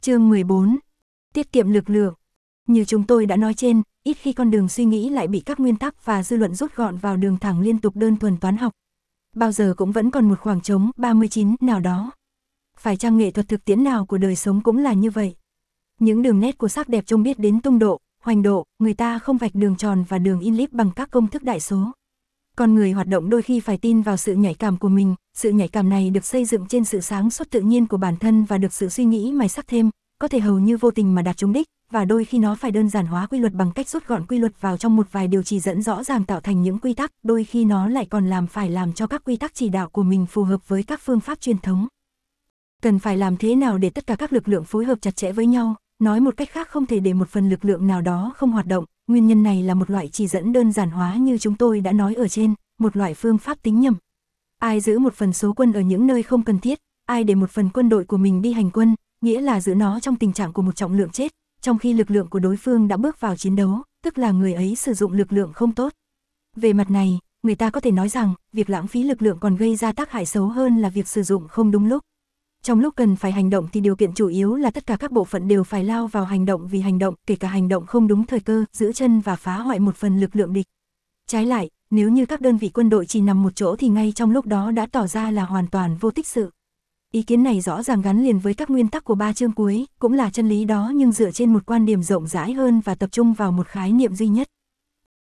Chương 14. Tiết kiệm lực lượng. Như chúng tôi đã nói trên, ít khi con đường suy nghĩ lại bị các nguyên tắc và dư luận rút gọn vào đường thẳng liên tục đơn thuần toán học. Bao giờ cũng vẫn còn một khoảng trống 39 nào đó. Phải chăng nghệ thuật thực tiễn nào của đời sống cũng là như vậy? Những đường nét của sắc đẹp trông biết đến tung độ, hoành độ, người ta không vạch đường tròn và đường inlip bằng các công thức đại số. Con người hoạt động đôi khi phải tin vào sự nhạy cảm của mình, sự nhạy cảm này được xây dựng trên sự sáng suốt tự nhiên của bản thân và được sự suy nghĩ mài sắc thêm, có thể hầu như vô tình mà đạt trúng đích, và đôi khi nó phải đơn giản hóa quy luật bằng cách rút gọn quy luật vào trong một vài điều chỉ dẫn rõ ràng tạo thành những quy tắc, đôi khi nó lại còn phải làm cho các quy tắc chỉ đạo của mình phù hợp với các phương pháp truyền thống. Cần phải làm thế nào để tất cả các lực lượng phối hợp chặt chẽ với nhau, nói một cách khác không thể để một phần lực lượng nào đó không hoạt động, nguyên nhân này là một loại chỉ dẫn đơn giản hóa như chúng tôi đã nói ở trên, một loại phương pháp tính nhầm. Ai giữ một phần số quân ở những nơi không cần thiết, ai để một phần quân đội của mình đi hành quân, nghĩa là giữ nó trong tình trạng của một trọng lượng chết, trong khi lực lượng của đối phương đã bước vào chiến đấu, tức là người ấy sử dụng lực lượng không tốt. Về mặt này, người ta có thể nói rằng, việc lãng phí lực lượng còn gây ra tác hại xấu hơn là việc sử dụng không đúng lúc. Trong lúc cần phải hành động thì điều kiện chủ yếu là tất cả các bộ phận đều phải lao vào hành động vì hành động, kể cả hành động không đúng thời cơ, giữ chân và phá hoại một phần lực lượng địch. Trái lại, nếu như các đơn vị quân đội chỉ nằm một chỗ thì ngay trong lúc đó đã tỏ ra là hoàn toàn vô tích sự. Ý kiến này rõ ràng gắn liền với các nguyên tắc của 3 chương cuối, cũng là chân lý đó nhưng dựa trên một quan điểm rộng rãi hơn và tập trung vào một khái niệm duy nhất.